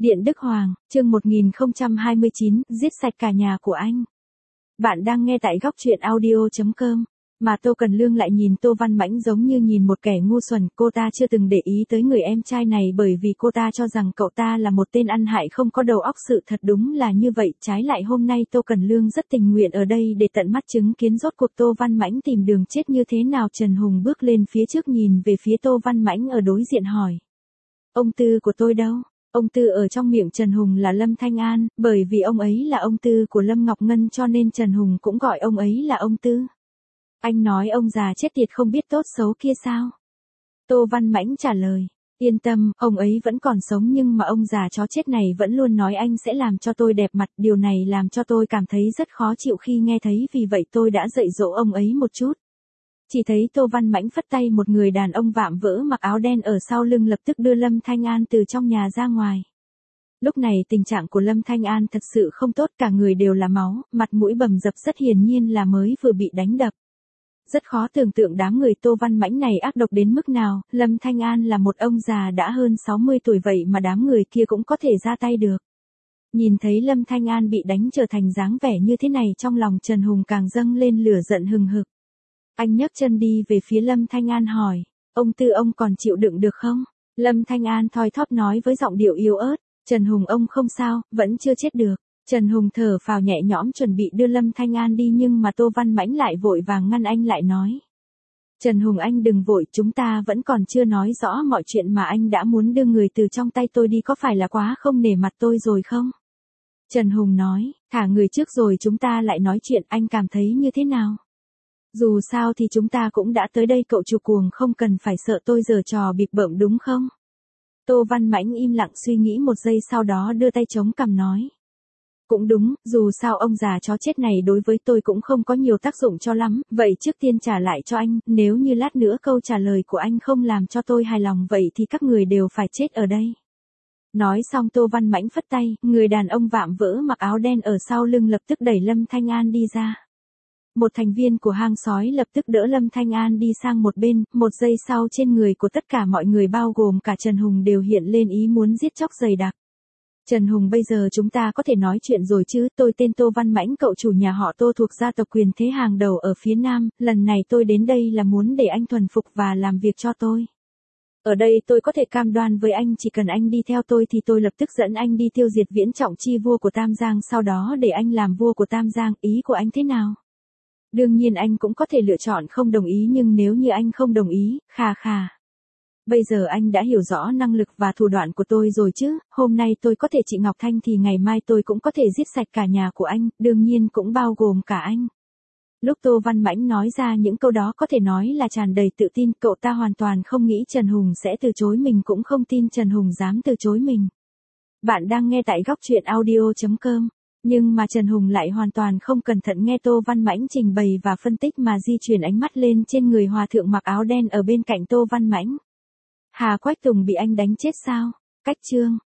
Điện Đức Hoàng, chương 1029, giết sạch cả nhà của anh. Bạn đang nghe tại góc truyện audio.com. Mà Tô Cần Lương lại nhìn Tô Văn Mãnh giống như nhìn một kẻ ngu xuẩn. Cô ta chưa từng để ý tới người em trai này bởi vì cô ta cho rằng cậu ta là một tên ăn hại không có đầu óc. Sự thật đúng là như vậy. Trái lại hôm nay Tô Cần Lương rất tình nguyện ở đây để tận mắt chứng kiến rốt cuộc Tô Văn Mãnh tìm đường chết như thế nào. Trần Hùng bước lên phía trước nhìn về phía Tô Văn Mãnh ở đối diện hỏi. Ông Tư của tôi đâu? Ông Tư ở trong miệng Trần Hùng là Lâm Thanh An, bởi vì ông ấy là ông Tư của Lâm Ngọc Ngân cho nên Trần Hùng cũng gọi ông ấy là ông Tư. Anh nói ông già chết tiệt không biết tốt xấu kia sao? Tô Văn Mãnh trả lời, yên tâm, ông ấy vẫn còn sống nhưng mà ông già chó chết này vẫn luôn nói anh sẽ làm cho tôi đẹp mặt. Điều này làm cho tôi cảm thấy rất khó chịu khi nghe thấy, vì vậy tôi đã dạy dỗ ông ấy một chút. Chỉ thấy Tô Văn Mãnh phất tay, một người đàn ông vạm vỡ mặc áo đen ở sau lưng lập tức đưa Lâm Thanh An từ trong nhà ra ngoài. Lúc này tình trạng của Lâm Thanh An thật sự không tốt, cả người đều là máu, mặt mũi bầm dập, rất hiển nhiên là mới vừa bị đánh đập. Rất khó tưởng tượng đám người Tô Văn Mãnh này ác độc đến mức nào. Lâm Thanh An là một ông già đã hơn 60 tuổi vậy mà đám người kia cũng có thể ra tay được. Nhìn thấy Lâm Thanh An bị đánh trở thành dáng vẻ như thế này, trong lòng Trần Hùng càng dâng lên lửa giận hừng hực. Anh nhấc chân đi về phía Lâm Thanh An hỏi, ông Tư ông còn chịu đựng được không? Lâm Thanh An thoi thóp nói với giọng điệu yếu ớt, Trần Hùng ông không sao, vẫn chưa chết được. Trần Hùng thở phào nhẹ nhõm chuẩn bị đưa Lâm Thanh An đi nhưng mà Tô Văn Mãnh lại vội vàng ngăn anh lại nói. Trần Hùng anh đừng vội, chúng ta vẫn còn chưa nói rõ mọi chuyện mà anh đã muốn đưa người từ trong tay tôi đi, có phải là quá không nể mặt tôi rồi không? Trần Hùng nói, thả người trước rồi chúng ta lại nói chuyện, anh cảm thấy như thế nào? Dù sao thì chúng ta cũng đã tới đây, cậu chủ cuồng không cần phải sợ tôi giở trò bịp bợm đúng không? Tô Văn Mãnh im lặng suy nghĩ một giây sau đó đưa tay chống cằm nói. Cũng đúng, dù sao ông già chó chết này đối với tôi cũng không có nhiều tác dụng cho lắm, vậy trước tiên trả lại cho anh, nếu như lát nữa câu trả lời của anh không làm cho tôi hài lòng vậy thì các người đều phải chết ở đây. Nói xong Tô Văn Mãnh phất tay, người đàn ông vạm vỡ mặc áo đen ở sau lưng lập tức đẩy Lâm Thanh An đi ra. Một thành viên của hang sói lập tức đỡ Lâm Thanh An đi sang một bên, một giây sau trên người của tất cả mọi người bao gồm cả Trần Hùng đều hiện lên ý muốn giết chóc dày đặc. Trần Hùng bây giờ chúng ta có thể nói chuyện rồi chứ, tôi tên Tô Văn Mãnh, cậu chủ nhà họ Tô thuộc gia tộc quyền thế hàng đầu ở phía Nam, lần này tôi đến đây là muốn để anh thuần phục và làm việc cho tôi. Ở đây tôi có thể cam đoan với anh, chỉ cần anh đi theo tôi thì tôi lập tức dẫn anh đi tiêu diệt Viễn Trọng Chi vua của Tam Giang, sau đó để anh làm vua của Tam Giang, ý của anh thế nào? Đương nhiên anh cũng có thể lựa chọn không đồng ý, nhưng nếu như anh không đồng ý, khà. Bây giờ anh đã hiểu rõ năng lực và thủ đoạn của tôi rồi chứ, hôm nay tôi có thể trị Ngọc Thanh thì ngày mai tôi cũng có thể giết sạch cả nhà của anh, đương nhiên cũng bao gồm cả anh. Lúc Tô Văn Mãnh nói ra những câu đó có thể nói là tràn đầy tự tin, cậu ta hoàn toàn không nghĩ Trần Hùng sẽ từ chối mình, cũng không tin Trần Hùng dám từ chối mình. Bạn đang nghe tại góc truyện audio.com. Nhưng mà Trần Hùng lại hoàn toàn không cẩn thận nghe Tô Văn Mãnh trình bày và phân tích mà di chuyển ánh mắt lên trên người hòa thượng mặc áo đen ở bên cạnh Tô Văn Mãnh. Hà Quách Tùng bị anh đánh chết sao? Cách chương.